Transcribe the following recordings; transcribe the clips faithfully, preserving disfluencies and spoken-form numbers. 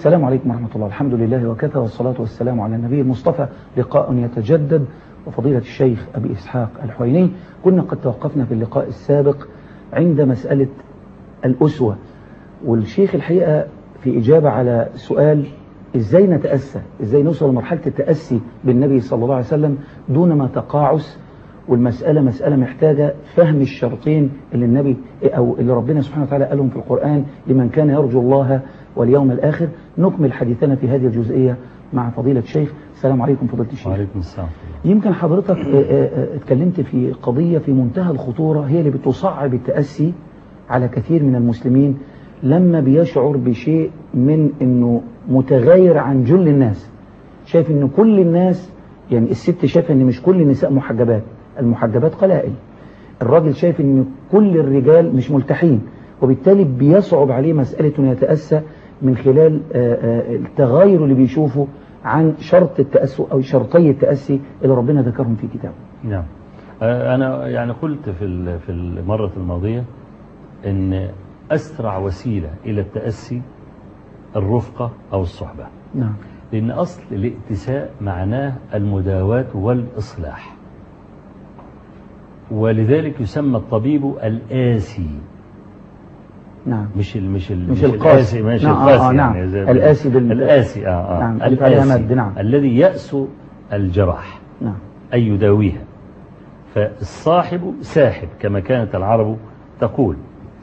السلام عليكم ورحمة الله. الحمد لله وكفى، والصلاة والسلام على النبي المصطفى. لقاء يتجدد وفضيلة الشيخ أبي إسحاق الحويني. كنا قد توقفنا في اللقاء السابق عند مسألة الأسوة، والشيخ الحقيقة في إجابة على سؤال إزاي نتأسى، إزاي نوصل لمرحلة التأسي بالنبي صلى الله عليه وسلم دون ما تقاعس. والمسألة مسألة محتاجة فهم الشرطين اللي النبي أو اللي ربنا سبحانه وتعالى قالهم في القرآن لمن كان يرجو الله واليوم الآخر. نكمل حديثنا في هذه الجزئية مع فضيلة الشيخ. السلام عليكم فضيلة الشيخ. وعليكم السلام. يمكن حضرتك اتكلمت في قضية في منتهى الخطورة، هي اللي بتصعب التأسي على كثير من المسلمين لما بيشعر بشيء من انه متغير عن جل الناس. شايف ان كل الناس، يعني الست شايفه ان مش كل النساء محجبات، المحجبات قلائل. الراجل شايف ان كل الرجال مش ملتحين، وبالتالي بيصعب عليه مسألة انه يتأسى من خلال التغير اللي بيشوفه عن شرط التأسي أو شرطي التأسي اللي ربنا ذكرهم في كتابه. نعم. أنا يعني قلت في في المرة الماضية إن أسرع وسيلة إلى التأسي الرفقة أو الصحبة. نعم. لأن أصل الائتساء معناه المداواة والإصلاح، ولذلك يسمى الطبيب الآسي. نعم. مش ال مش ال مش, مش القاسي. مش نعم. القاسي. آه آه يعني نعم. الآسي بال... الآسي آه آه. نعم. الآسي. نعم. الذي يأسو الجراح. نعم. أي يداويها. فالصاحب ساحب كما كانت العرب تقول.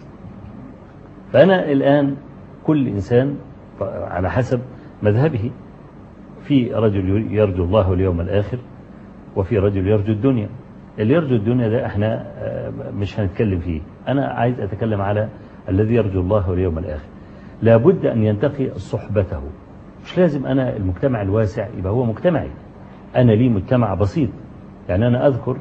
فأنا الآن كل إنسان على حسب مذهبه، في رجل يرجو الله واليوم الآخر، وفي رجل يرجو الدنيا. اللي يرجو الدنيا ده احنا مش هنتكلم فيه. أنا عايز أتكلم على الذي يرجو الله واليوم الآخر. لابد أن ينتقي صحبته. مش لازم أنا المجتمع الواسع يبقى هو مجتمعي، أنا لي مجتمع بسيط. يعني أنا أذكر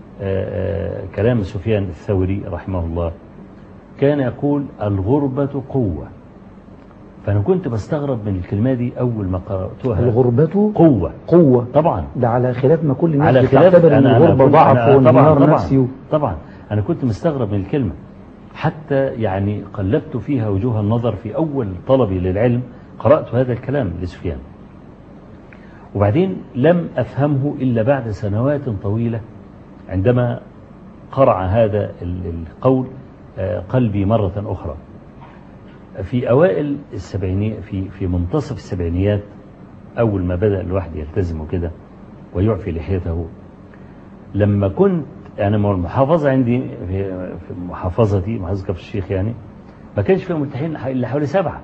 كلام سفيان الثوري رحمه الله، كان يقول الغربة قوة. فأنا كنت بستغرب من الكلمة دي أول ما قرأتها. الغربة قوة. قوة طبعا. ده على خلاف ما كل الناس على خلاف بتعتبر ان الغربة ضعف وانهيار نفسي. طبعا أنا كنت مستغرب من الكلمة، حتى يعني قلبت فيها وجوه النظر في أول طلبي للعلم. قرأت هذا الكلام لسفيان، وبعدين لم أفهمه إلا بعد سنوات طويلة عندما قرع هذا القول قلبي مرة أخرى. في أوائل السبعينيات، في في منتصف السبعينيات، أول ما بدأ الواحد يلتزم وكده ويعفي لحيته، لما كنت أنا يعني المحافظة عندي في محافظتي محافظة كفر الشيخ، يعني ما كانش فيها ملتحين إلا حوالي سبعة.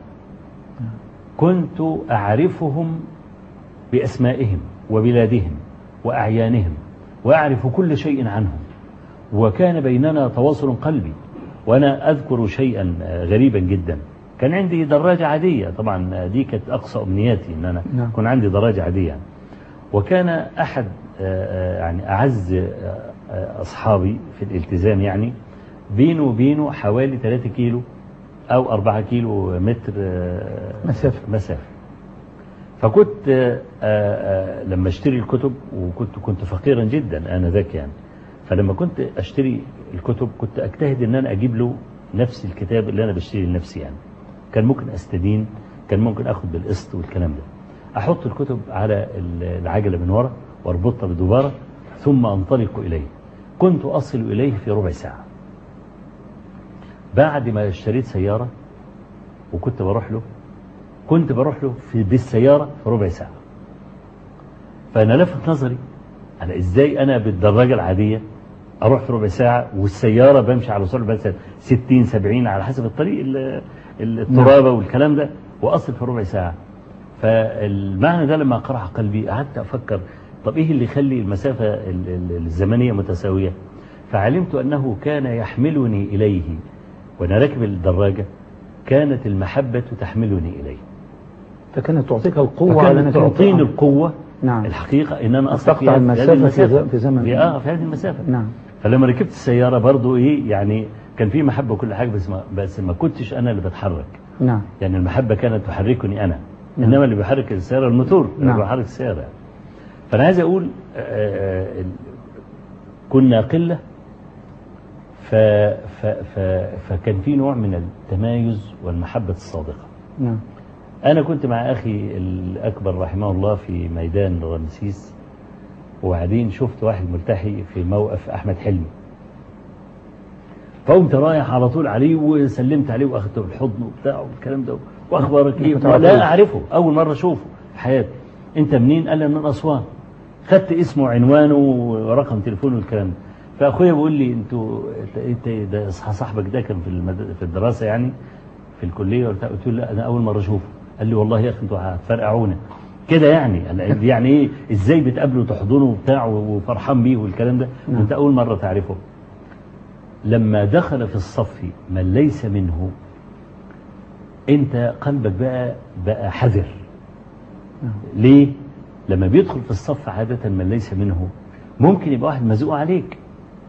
كنت أعرفهم بأسمائهم وبلادهم وأعيانهم، وأعرف كل شيء عنهم، وكان بيننا تواصل قلبي. وأنا أذكر شيئا غريبا جدا. كان عندي دراجة عادية، طبعا دي كانت أقصى أمنياتي أن أنا نعم. كان عندي دراجة عادية. وكان أحد يعني أعز أصحابي في الالتزام، يعني بينه وبينه حوالي ثلاثة كيلو أو أربعة كيلو متر مسافة. مسافة. فكنت لما اشتري الكتب، وكنت كنت فقيرا جدا أنا ذاك يعني، فلما كنت اشتري الكتب كنت اجتهد ان انا اجيب له نفس الكتاب اللي انا بشتري لنفسي. يعني كان ممكن استدين، كان ممكن اخد بالقسط والكلام ده. احط الكتب على العجلة من ورا واربطها بدبارة ثم انطلق اليه. كنت اصل اليه في ربع ساعة. بعد ما اشتريت سيارة وكنت بروح له، كنت بروح له في بالسيارة في ربع ساعة. فانا لفت نظري انا ازاي انا بالدراجة العادية اروح في ربع ساعة، والسيارة بمشي على سرعة بس ستين سبعين على حسب الطريق الترابة والكلام ده، واصل في ربع ساعة. فالمعنى ده لما قرع قلبي قعدت افكر، طب ايه اللي يخلي المسافة الزمنية متساوية؟ فعلمت انه كان يحملني اليه وانا راكب الدراجة، كانت المحبة تحملني اليه. فكانت تعطيك القوة، كانت تعطيني القوة. نعم. الحقيقة ان انا اصلا في المسافة في, في زمن في اه في هذه المسافة. نعم. فلما ركبت السيارة برضو ايه يعني كان في محبة وكل حاجة، بس ما بس ما كنتش انا اللي بتحرك. نعم. يعني المحبة كانت تحركني انا. نعم. انما اللي بيحرك السيارة الموتور. نعم. اللي بيحرك السيارة. فانا عايز اقول آآ آآ كنا قلة، ف ف ف فكان في نوع من التمايز والمحبة الصادقة. نعم. أنا كنت مع أخي الأكبر رحمه الله في ميدان رمسيس، وبعدين شفت واحد ملتحي في موقف أحمد حلمي، فقمت رايح على طول عليه وسلمت عليه وأخذته بالحضن وبتاع والكلام ده، وأخبارك إيه؟ لا أعرفه، أول مرة أشوفه في حياتي. أنت منين؟ قال لي من أسوان. خدت اسمه وعنوانه ورقم تليفونه والكلام ده. فأخويا بيقول لي أنتوا أنت ده صاحبك ده كان في المد... في الدراسة يعني في الكلية؟ قلت له لا أنا أول مرة أشوفه. قال لي والله يا أخي أنتوا هتفرقعونا كده يعني. يعني إيه إزاي بتقابله وتحضنه وبتاع وفرحان بيه والكلام ده وأنت أول مرة تعرفه؟ لما دخل في الصف من ليس منه أنت قلبك بقى بقى حذر. ليه؟ لما بيدخل في الصف عادة من ليس منه ممكن يبقى واحد مزوق عليك،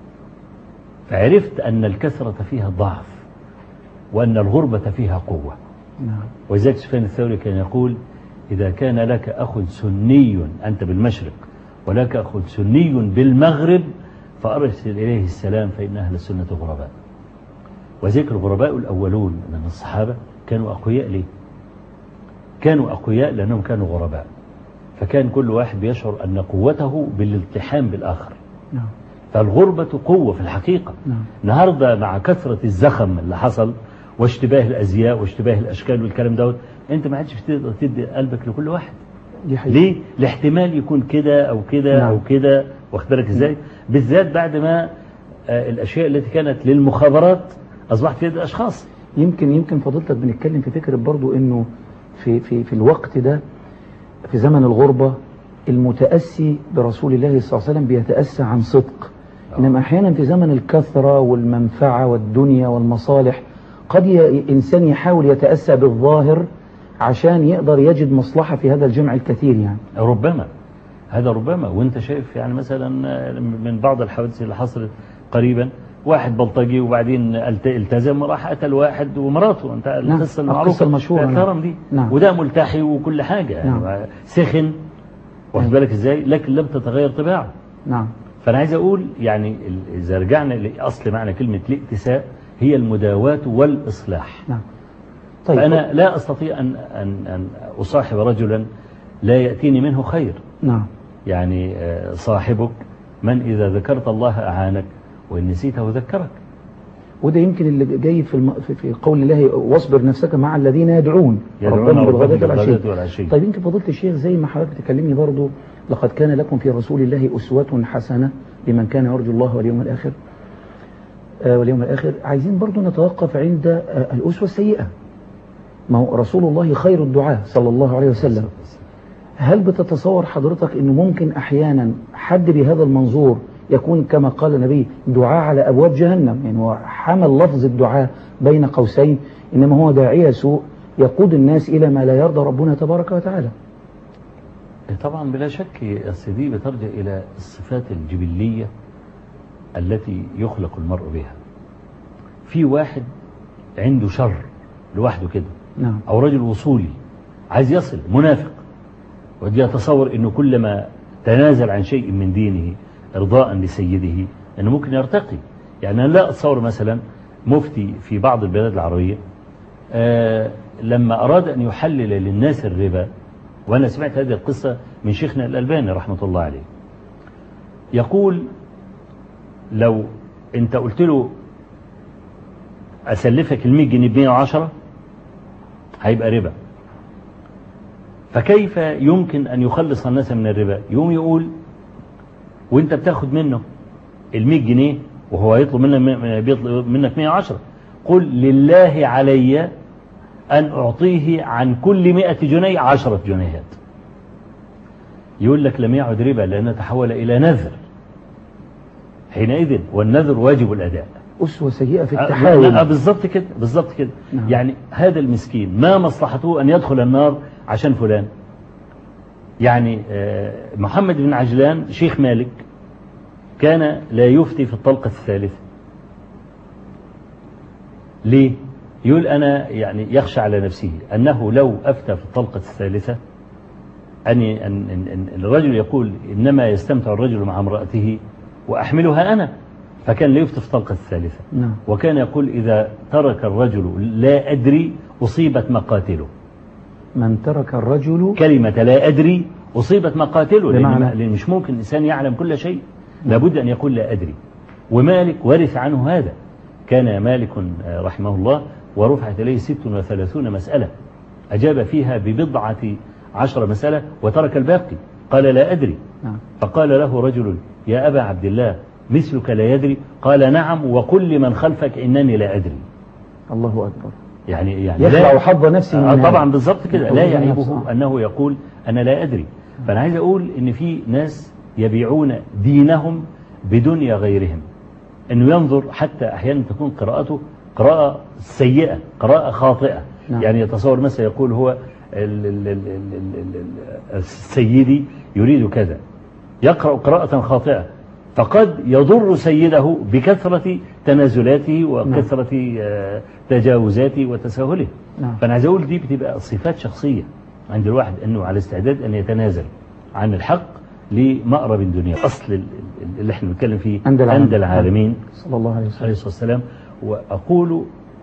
فعرفت أن الكثرة فيها ضعف وأن الغربة فيها قوة. وذلك سفيان الثوري كان يقول إذا كان لك أخ سني أنت بالمشرق ولك أخ سني بالمغرب فأرسل إليه السلام فإن أهل السنة غرباء. وذكر الغرباء الأولون من الصحابة كانوا أقوياء. ليه؟ كانوا أقوياء لأنهم كانوا غرباء، فكان كل واحد بيشعر أن قوته بالالتحام بالآخر. نعم. فالغربة قوة في الحقيقة. نعم. النهاردة مع كثرة الزخم اللي حصل واشتباه الأزياء واشتباه الأشكال والكلام دوت أنت ما عادش بتقدر تدي قلبك لكل واحد. ليه؟ الاحتمال يكون كده أو كده. نعم. أو كده، واخد بالك إزاي؟ بالذات بعد ما آه الأشياء التي كانت للمخابرات أصبحت في يد الأشخاص. يمكن يمكن فضيلتك بنتكلم في فكرة برضو إنه في في في الوقت ده في زمن الغربة المتأسي برسول الله صلى الله عليه وسلم بيتأسى عن صدق. إنما أحيانا في زمن الكثرة والمنفعة والدنيا والمصالح قد إنسان يحاول يتأسى بالظاهر عشان يقدر يجد مصلحة في هذا الجمع الكثير يعني. ربما هذا ربما. وانت شايف يعني مثلا من بعض الحوادث اللي حصلت قريبا واحد بلطجي وبعدين التزم وراح قتل واحد ومراته. انت القصه المعروفه المشهوره دي. نعم. وده ملتحي وكل حاجه يعني. نعم. سخن، واخد بالك ازاي، لكن لم تتغير طباعه. نعم. فانا عايز اقول يعني اذا رجعنا لاصل معنى كلمه الائتساء هي المداواة والاصلاح. نعم. طيب. فانا لا استطيع ان ان ان اصاحب رجلا لا ياتيني منه خير. نعم. يعني صاحبك من اذا ذكرت الله اعانك وإن نسيته ذكرك. وده يمكن اللي جاي في الم... في قول الله واصبر نفسك مع الذين يدعون ربهم بالغداة والعشي. طيب يمكن فضيلة الشيخ زي ما حضرتك تكلمني برضو لقد كان لكم في رسول الله أسوة حسنة لمن كان يرجو الله واليوم الآخر آه واليوم الآخر. عايزين برضو نتوقف عند آه الأسوة السيئة. ما هو رسول الله خير الدعاء صلى الله عليه وسلم. هل بتتصور حضرتك أنه ممكن أحيانا حد بهذا المنظور يكون كما قال النبي دعاء على أبواب جهنم؟ يعني هو حمل لفظ الدعاء بين قوسين، إنما هو داعية سوء يقود الناس إلى ما لا يرضى ربنا تبارك وتعالى. طبعا بلا شك السيدي بترجع إلى الصفات الجبلية التي يخلق المرء بها. في واحد عنده شر لوحده كده. نعم. أو رجل وصولي عايز يصل منافق ودي يتصور أنه كلما تنازل عن شيء من دينه إرضاء لسيده أنه ممكن يرتقي. يعني أنا لا أتصور مثلا مفتي في بعض البلاد العربية آه لما أراد أن يحلل للناس الربا، وأنا سمعت هذه القصة من شيخنا الألباني رحمة الله عليه، يقول لو أنت قلت له أسلفك المية جنيه بمية وعشرة هيبقى ربا، فكيف يمكن أن يخلص الناس من الربا؟ يوم يقول وانت بتاخد منه المية جنيه وهو يطلب منك بيطلب منك مية وعشرة، قل لله علي أن أعطيه عن كل مئة جنيه عشرة جنيهات. يقول لك لم يعد ربا لأنه تحول إلى نذر حينئذ، والنذر واجب الأداء. أسوة سيئة في التحاول. بالضبط كده بالضبط كده. نعم. يعني هذا المسكين ما مصلحته أن يدخل النار عشان فلان. يعني محمد بن عجلان شيخ مالك كان لا يفتي في الطلقة الثالثة. ليه؟ يقول أنا يعني يخشى على نفسه أنه لو أفتى في الطلقة الثالثة أن, أن, أن الرجل يقول إنما يستمتع الرجل مع امرأته وأحملها أنا، فكان لا يفتي في الطلقة الثالثة. نعم. وكان يقول إذا ترك الرجل لا أدري أصيبت مقاتله. من ترك الرجل كلمة لا أدري أصيبت مقاتله، بمعنى؟ لأن لأن مش ممكن الإنسان يعلم كل شيء، لابد أن يقول لا أدري. ومالك ورث عنه هذا، كان مالك رحمه الله ورفعت إليه ست وثلاثون مسألة أجاب فيها ببضعة عشر مسألة وترك الباقي، قال لا أدري. نعم. فقال له رجل يا أبا عبد الله مثلك لا يدري؟ قال نعم، وقل لمن خلفك إنني لا أدري. الله أكبر. يعني يعني يخلع حظ نفسه. آه طبعا بالضبط كده، لا يعيبه نفسه. أنه يقول أنا لا أدري. فأنا عايز أقول إن في ناس يبيعون دينهم بدنيا غيرهم، أنه ينظر حتى أحيانا تكون قراءته قراءة سيئة، قراءة خاطئة. نعم. يعني يتصور مثلا يقول هو ال ال ال ال ال ال السيدي يريد كذا، يقرأ قراءة خاطئة، فقد يضر سيده بكثرة تنازلاته وكثرة آه تجاوزاته وتساهله. نعم. فأنا عايز أقول دي بتبقى صفات شخصية عند الواحد، أنه على استعداد أن يتنازل عن الحق لمأرب الدنيا. أصل اللي احنا بنتكلم فيه عند العالمين صلى الله عليه وسلم. عليه الصلاة والسلام. وأقول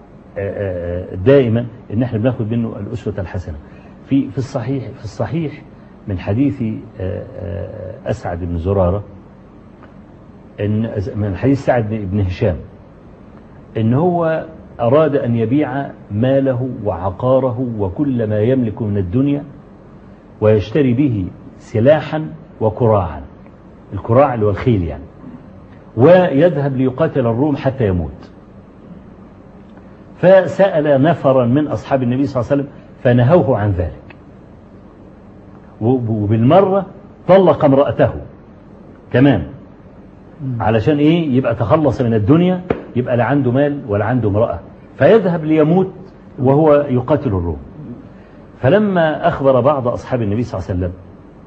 دائما ان احنا بناخد منه الأسوة الحسنة. في في الصحيح في الصحيح من حديث أسعد بن زرارة، ان من حديث سعد بن هشام، ان هو أراد أن يبيع ماله وعقاره وكل ما يملك من الدنيا ويشتري به سلاحا وكراعا، الكراع اللي هو الخيل يعني، ويذهب ليقاتل الروم حتى يموت. فسأل نفرا من أصحاب النبي صلى الله عليه وسلم فنهوه عن ذلك، وبالمرة طلق امرأته كمان، علشان إيه؟ يبقى تخلص من الدنيا، يبقى لا عنده مال ولا عنده امرأة، فيذهب ليموت وهو يقاتل الروم. فلما أخبر بعض أصحاب النبي صلى الله عليه وسلم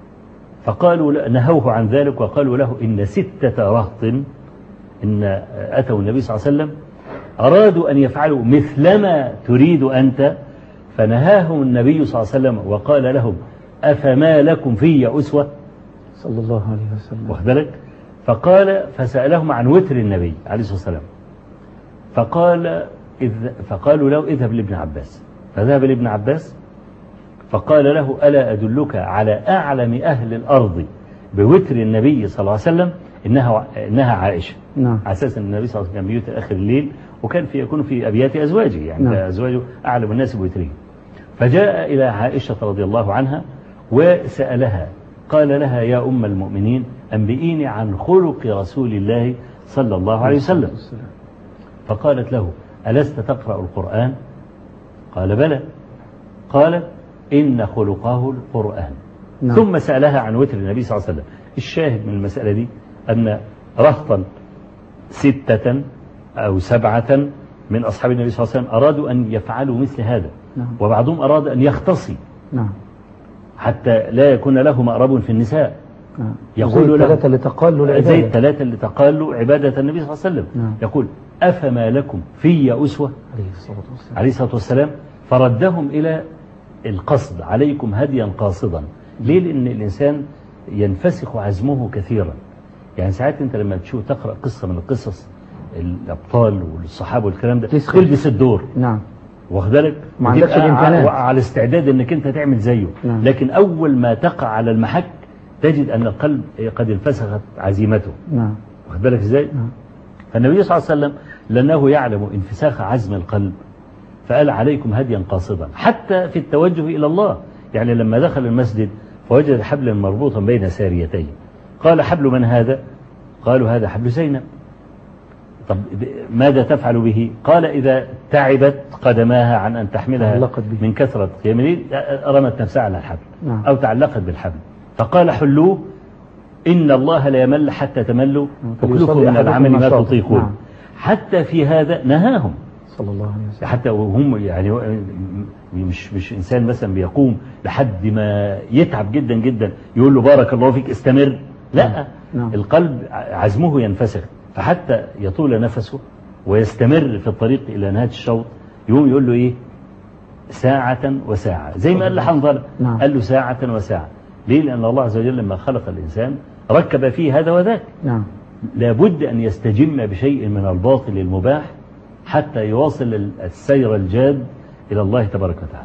فقالوا نهوه عن ذلك، وقالوا له إن ستة رهط إن أتوا النبي صلى الله عليه وسلم أرادوا أن يفعلوا مثلما تريد أنت، فنهاهم النبي صلى الله عليه وسلم وقال لهم أفما لكم في أسوة صلى الله عليه وسلم. واخد بالك؟ فقال فسألهم عن وتر النبي عليه الصلاة والسلام، فقال إذ فقالوا له اذهب لابن عباس، فذهب لابن عباس فقال له ألا أدلك على أعلم أهل الأرض بوتر النبي صلى الله عليه وسلم؟ إنها إنها عائشة. نعم. على أساس أن النبي صلى الله عليه وسلم كان بيوتر آخر الليل، وكان في يكون في أبيات أزواجه، يعني نعم. أزواجه أعلم الناس بوتره. فجاء إلى عائشة رضي الله عنها وسألها، قال لها يا أم المؤمنين أنبئيني عن خلق رسول الله صلى الله عليه وسلم. فقالت له ألست تقرأ القرآن؟ قال بلى. قالت إن خلقه القرآن. نعم. ثم سألها عن وتر النبي صلى الله عليه وسلم. الشاهد من المسألة دي أن رهطا ستة أو سبعة من أصحاب النبي صلى الله عليه وسلم أرادوا أن يفعلوا مثل هذا. نعم. وبعضهم أراد أن يختصي. نعم. حتى لا يكون له مأرب في النساء. نعم. يقول زي الثلاثة اللي تقالوا العبادة، زي الثلاثة اللي تقالوا عبادة النبي صلى الله عليه وسلم. نعم. يقول أفما لكم في أسوة عليه الصلاة والسلام. عليه الصلاة والسلام. فردهم إلى القصد، عليكم هديا قاصدا. ليه؟ لأن الإنسان ينفسخ عزمه كثيرا. يعني ساعات أنت لما تشوف تقرأ قصة من القصص الأبطال والصحابة والكلام ده تلبس الدور. نعم. واخد بالك؟ ما عندكش الإمكانات، على استعداد أنك أنت تعمل زيه. نعم. لكن أول ما تقع على المحك تجد أن القلب قد انفسخت عزيمته. نعم. واخد بالك إزاي؟ نعم. فالنبي صلى الله عليه وسلم لأنه يعلم انفساخ عزم القلب فقال عليكم هديا قاصدا، حتى في التوجه إلى الله. يعني لما دخل المسجد فوجد حبلا مربوطا بين ساريتين، قال حبل من هذا؟ قالوا هذا حبل زينب. طب ماذا تفعل به؟ قال إذا تعبت قدماها عن أن تحملها من كثرة قيام الليل رمت نفسها على الحبل. نعم. أو تعلقت بالحبل. فقال حلوه إن الله لا يمل حتى تملوا وكلكم من العمل ما تطيقون. نعم. حتى في هذا نهاهم صلى الله عليه وسلم. حتى وهم يعني مش مش إنسان مثلا بيقوم لحد ما يتعب جدا جدا يقول له بارك الله فيك استمر، لا. نعم. القلب عزمه ينفسخ، فحتى يطول نفسه ويستمر في الطريق إلى نهاية الشوط يقوم يقول له إيه؟ ساعة وساعة، زي ما قال لحنظلة. نعم. قال له ساعة وساعة. ليه؟ لأن الله عز وجل لما خلق الإنسان ركب فيه هذا وذاك. نعم. لابد أن يستجم بشيء من الباطل المباح حتى يواصل السير الجاد إلى الله تبارك وتعالى.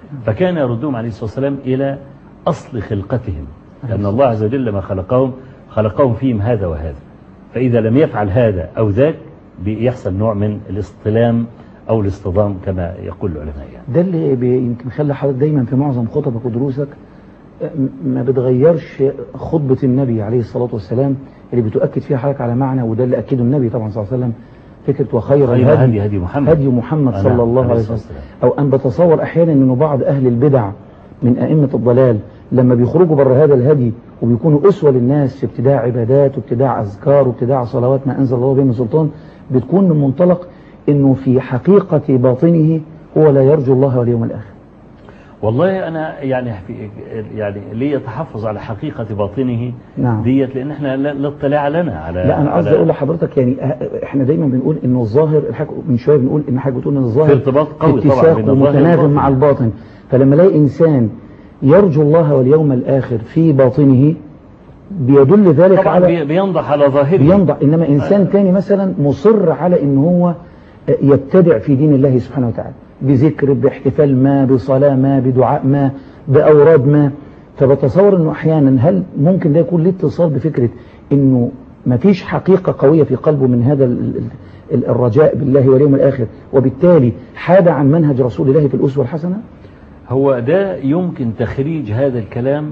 فكان يردهم عليه الصلاة والسلام إلى أصل خلقتهم، لأن الله عز وجل لما خلقهم خلقهم فيهم هذا وهذا، فإذا لم يفعل هذا أو ذاك بيحصل نوع من الاصطلام أو الاصطدام كما يقول العلماء يعني. ده اللي يمكن خلى حضرتك دايما في معظم خطبك ودروسك ما بتغيرش خطبة النبي عليه الصلاة والسلام اللي بتؤكد فيها حضرتك على معنى، وده اللي أكده النبي طبعا صلى الله عليه وسلم، فكرة وخير الهدي هدي محمد, هدي محمد صلى الله عليه وسلم. أو أن بتصور أحيانا أنه بعض أهل البدع من أئمة الضلال لما بيخرجوا بره هذا الهدي وبيكونوا أسوة للناس في ابتداع عبادات وابتداع أذكار وابتداع صلوات ما أنزل الله بها من سلطان، بتكون من منطلق أنه في حقيقة باطنه هو لا يرجو الله واليوم الآخر. والله أنا يعني في يعني لي تحفظ على حقيقة باطنه. نعم. ديت لأن احنا لا اطلاع لنا على. لا أنا قصدي أقول لحضرتك يعني احنا دايما بنقول إنه الظاهر، من شوية بنقول إن حاجة بتقول إن الظاهر في ارتباط قوي طبعا بين ومتناغم مع الباطن، فلما الاقي إنسان يرجو الله واليوم الآخر في باطنه بيدل ذلك طبعا على بينضح على ظاهره بينضح. إنما إنسان آه. تاني مثلا مصر على إن هو يبتدع في دين الله سبحانه وتعالى بذكر، باحتفال ما، بصلاة ما، بدعاء ما، بأوراد ما، فبتصور إنه أحيانا هل ممكن ده يكون له اتصال بفكرة إنه ما فيش حقيقة قوية في قلبه من هذا الرجاء بالله واليوم الآخر، وبالتالي حاد عن منهج رسول الله في الأسوة الحسنة؟ هو ده يمكن تخريج هذا الكلام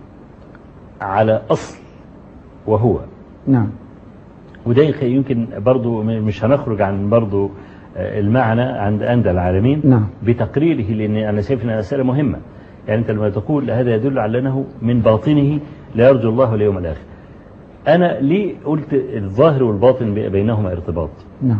على أصل وهو. نعم. وده يمكن برضو مش هنخرج عن برضو المعنى عند أندى العالمين. نعم. بتقريره، لأن أنا شايف أنها مسألة مهمة. يعني أنت لما تقول هذا يدل على أنه من باطنه لا يرجو الله اليوم الآخر. أنا ليه قلت الظاهر والباطن بينهما ارتباط؟ نعم.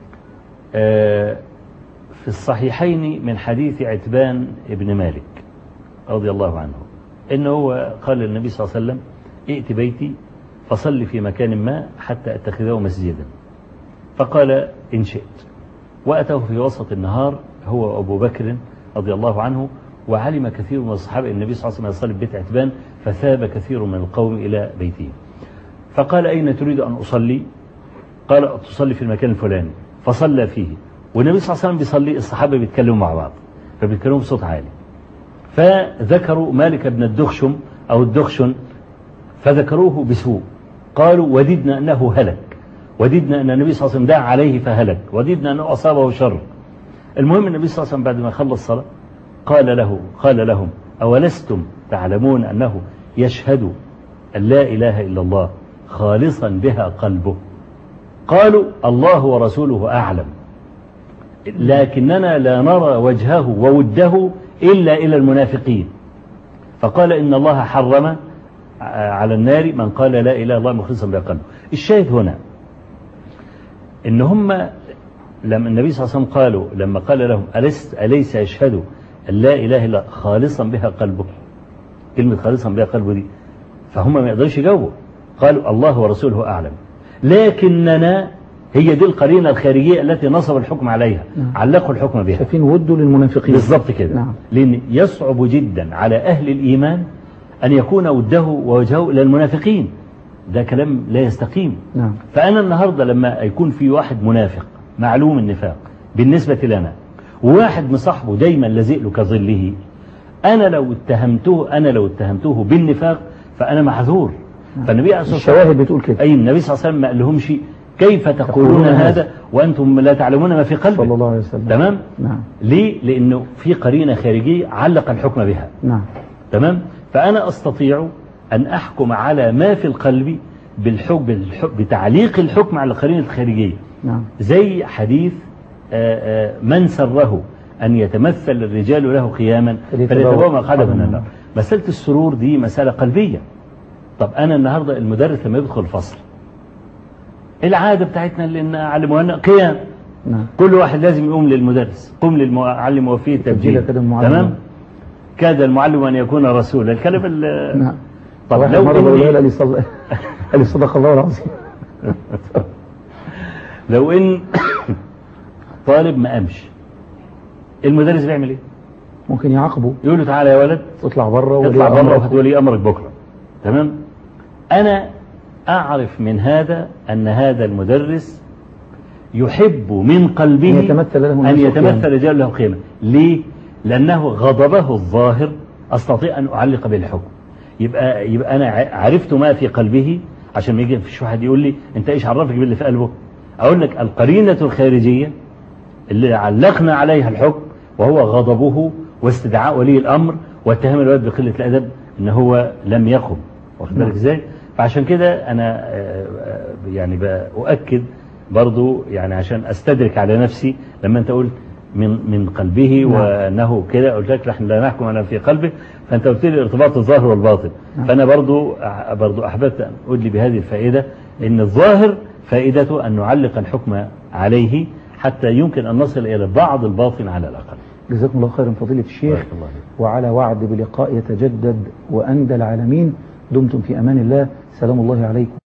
آه في الصحيحين من حديث عتبان ابن مالك رضي الله عنه إنه هو قال للنبي صلى الله عليه وسلم: ائت بيتي فصل في مكان ما حتى أتخذه مسجدا. فقال: إن شئت. وأتاه في وسط النهار هو أبو بكر رضي الله عنه، وعلم كثير من الصحابة النبي صلى الله عليه وسلم يصلي ببيت عتبان، فثاب كثير من القوم إلى بيته. فقال: أين تريد أن أصلي؟ قال: تصلي في المكان الفلاني. فصلى فيه، والنبي صلى الله عليه وسلم بيصلي، الصحابة بيتكلموا مع بعض فبيتكلموا بصوت عالي، فذكروا مالك بن الدخشم أو الدخشن، فذكروه بسوء، قالوا: وددنا أنه هلك، وددنا أن النبي صلى الله عليه وسلم دعا عليه فهلك، وددنا أنه أصابه شر. المهم النبي صلى الله عليه وسلم بعد ما خلص الصلاة قال له قال لهم: أولستم تعلمون أنه يشهد أن لا إله إلا الله خالصا بها قلبه؟ قالوا: الله ورسوله أعلم، لكننا لا نرى وجهه ووده إلا إلى المنافقين. فقال: إن الله حرم على النار من قال لا إله إلا الله مخلصا بها قلبه. الشاهد هنا إن هم لما النبي صلى الله عليه وسلم قالوا، لما قال لهم: أليس, أليس يشهد أن لا إله إلا خالصا بها قلبه، كلمة خالصا بها قلبه دي، فهم ما يقدرش يجاوبوا، قالوا: الله ورسوله أعلم، لكننا هي دي القرينة الخارجية التي نصب الحكم عليها. نعم. علقوا الحكم بها، شايفين وده للمنافقين بالضبط كده. نعم. لأن يصعب جدا على أهل الإيمان أن يكون وده ووجهه إلى المنافقين، ده كلام لا يستقيم. نعم. فأنا النهاردة لما يكون في واحد منافق معلوم النفاق بالنسبة لنا، وواحد مصاحبه دايما لازق له كظله، أنا لو اتهمته أنا لو اتهمته بالنفاق فأنا معذور. نعم. فالنبي عليه الصلاة والسلام الشواهد بتقول كده. أي النبي صلى الله عليه وسلم ما قالهمش كيف تقولون هذا وأنتم لا تعلمون ما في قلبه صلى الله عليه وسلم. تمام. نعم. ليه؟ لأنه في قرينة خارجية علق الحكم بها. نعم. تمام. فأنا أستطيع أن أحكم على ما في القلب بالحكم, بالحكم بتعليق الحكم على القرينة الخارجية. نعم. زي حديث آآ آآ من سره أن يتمثل الرجال له قياما فليتبوأ مقعده من النار. مسألة السرور دي مسألة قلبية. طب أنا النهاردة المدرس لما يدخل الفصل، العادة بتاعتنا اللي نعلموها قيام. نعم. كل واحد لازم يقوم للمدرس، قم للمعلم وفيه التبجيل. تمام. كاد المعلم أن يكون رسولا، الكلام ال نعم. طب لو مرة بقولها لي صدق قال صدق الله العظيم. لو إن طالب ما قامش، المدرس بيعمل إيه؟ ممكن يعاقبه، يقول له: تعالى يا ولد اطلع بره، اطلع بره وهتولي أمرك بكرة. تمام. أنا أعرف من هذا أن هذا المدرس يحب من قلبه أن يتمثل له أن يتمثل رجال له قيمة. ليه؟ لأنه غضبه الظاهر أستطيع أن أعلق به الحكم. يبقى يبقى أنا عرفت ما في قلبه، عشان ما يجي فيش واحد يقول لي أنت إيش عرفك باللي في قلبه. أقول لك القرينة الخارجية اللي علقنا عليها الحكم وهو غضبه واستدعاء ولي الأمر واتهام الولد بقلة الأدب إن هو لم يقم، واخد بالك إزاي؟ فعشان كده أنا يعني بأؤكد برضو، يعني عشان أستدرك على نفسي لما أنت قلت من من قلبه نعم. وأنه كده قلت لك نحن لا نحكم على في قلبه، فأنت قلت لي ارتباط الظاهر والباطن نعم. فأنا برضو برضو أحببت أن أدلي بهذه الفائدة، إن الظاهر فائدته أن نعلق الحكم عليه حتى يمكن أن نصل إلى بعض الباطن على الأقل. جزاكم الله خيرا فضيلة الشيخ، وعلى وعد بلقاء يتجدد وأندى العالمين. دمتم في أمان الله، سلام الله عليكم.